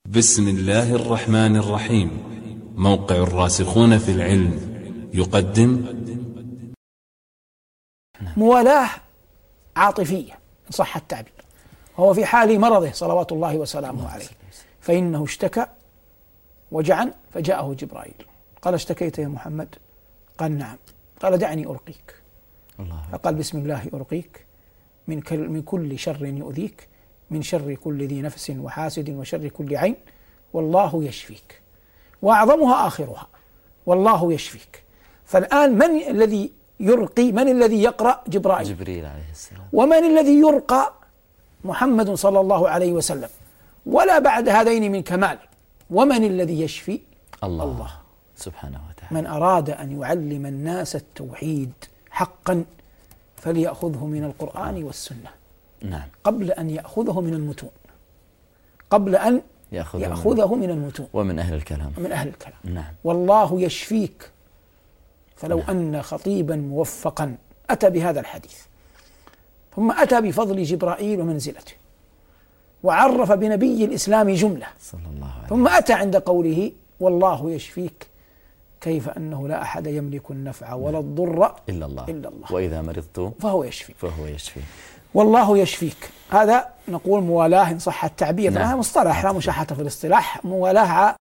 بسم الله الرحمن الرحيم. موقع الراسخون في العلم يقدم موالاة عاطفية إن صح التعبير، وهو في حال مرضه صلوات الله وسلامه عليه، فإنه اشتكى وجعا فجاءه جبرائيل قال: اشتكيت يا محمد؟ قال: نعم. قال: دعني أرقيك. فقال: بسم الله أرقيك من كل شر يؤذيك، من شر كل ذي نفس وحاسد وشر كل عين، والله يشفيك. وأعظمها آخرها: والله يشفيك. فالآن من الذي يرقي؟ من الذي يقرأ؟ جبرائيل عليه السلام. ومن الذي يرقى؟ محمد صلى الله عليه وسلم. ولا بعد هذين من كمال. ومن الذي يشفي؟ الله سبحانه وتعالى. من أراد أن يعلم الناس التوحيد حقا فليأخذه من القرآن والسنة، نعم، قبل أن يأخذه من المتون، قبل أن يأخذه من المتون ومن أهل الكلام، نعم. والله يشفيك. فلو نعم. أن خطيبا موفقا أتى بهذا الحديث، ثم أتى بفضل جبرائيل ومنزلته، وعرف بنبي الإسلام جملة، صلى الله عليه وسلم، ثم أتى عند قوله والله يشفيك، كيف أنه لا أحد يملك النفع ولا الضر إلا الله، وإذا مرضت فهو يشفي. والله يشفيك. هذا نقول موالاة إن صح التعبير. نعم. مصطلح لا مشاحة في الاصطلاح. موالاة